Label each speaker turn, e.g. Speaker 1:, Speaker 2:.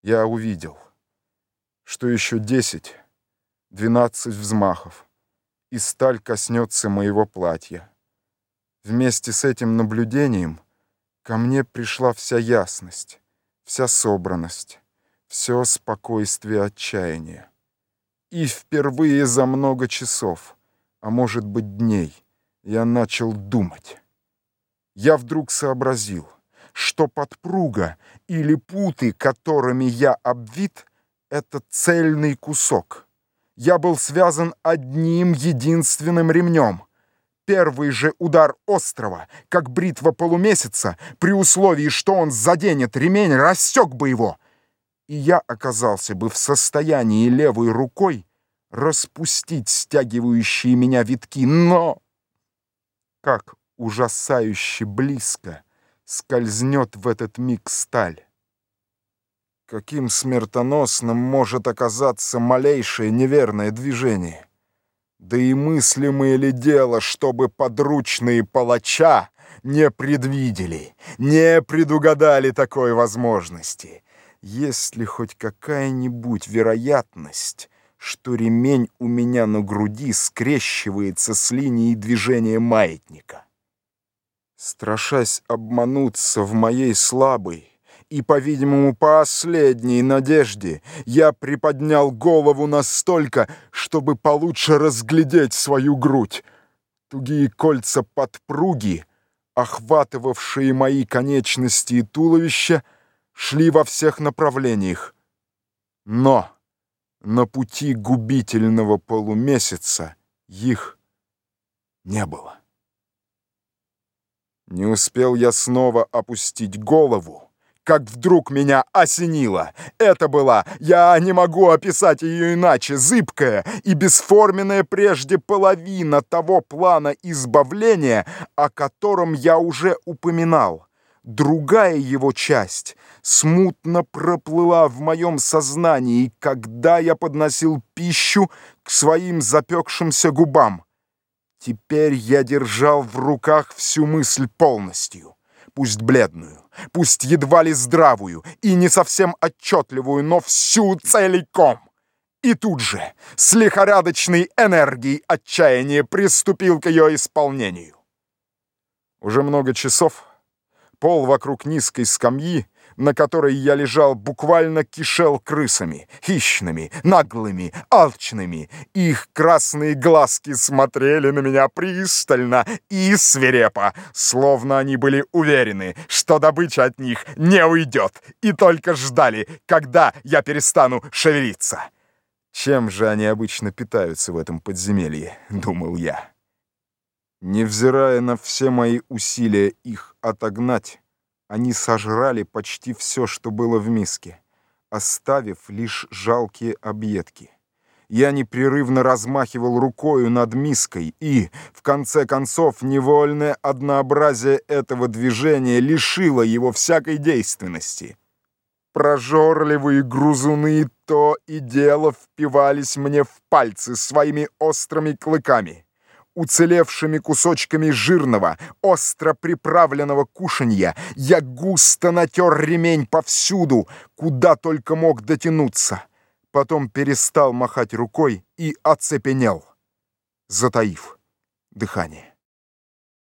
Speaker 1: Я увидел, что еще 10-12 взмахов, и сталь коснется моего платья. Вместе с этим наблюдением ко мне пришла вся ясность, вся собранность, все спокойствие отчаяния. И впервые за много часов, а может быть дней, я начал думать. Я вдруг сообразил, что подпруга или путы, которыми я обвит, это цельный кусок. Я был связан одним единственным ремнем. Первый же удар острова, как бритва полумесяца, при условии, что он заденет ремень, рассек бы его, и я оказался бы в состоянии левой рукой распустить стягивающие меня витки. Но как ужасающе близко скользнет в этот миг сталь! Каким смертоносным может оказаться малейшее неверное движение! Да и мыслимое ли дело, чтобы подручные палача не предвидели, не предугадали такой возможности? Есть ли хоть какая-нибудь вероятность, что ремень у меня на груди скрещивается с линией движения маятника? Страшась обмануться в моей слабой и, по-видимому, последней надежде, я приподнял голову настолько, чтобы получше разглядеть свою грудь. Тугие кольца подпруги, охватывавшие мои конечности и туловище, шли во всех направлениях. Но на пути губительного полумесяца их не было. Не успел я снова опустить голову, как вдруг меня осенило. Это была, я не могу описать ее иначе, зыбкая и бесформенная прежде половина того плана избавления, о котором я уже упоминал. Другая его часть смутно проплыла в моем сознании, когда я подносил пищу к своим запекшимся губам. Теперь я держал в руках всю мысль полностью, пусть бледную, пусть едва ли здравую и не совсем отчетливую, но всю целиком. И тут же с лихорадочной энергией отчаяния приступил к ее исполнению. Уже много часов пол вокруг низкой скамьи, на которой я лежал, буквально кишел крысами, хищными, наглыми, алчными. Их красные глазки смотрели на меня пристально и свирепо, словно они были уверены, что добыча от них не уйдет, и только ждали, когда я перестану шевелиться. Чем же они обычно питаются в этом подземелье, думал я. Невзирая на все мои усилия их отогнать, они сожрали почти все, что было в миске, оставив лишь жалкие объедки. Я непрерывно размахивал рукою над миской, и, в конце концов, невольное однообразие этого движения лишило его всякой действенности. Прожорливые грызуны то и дело впивались мне в пальцы своими острыми клыками. Уцелевшими кусочками жирного, остро приправленного кушанья я густо натер ремень повсюду, куда только мог дотянуться. Потом перестал махать рукой и оцепенел, затаив дыхание.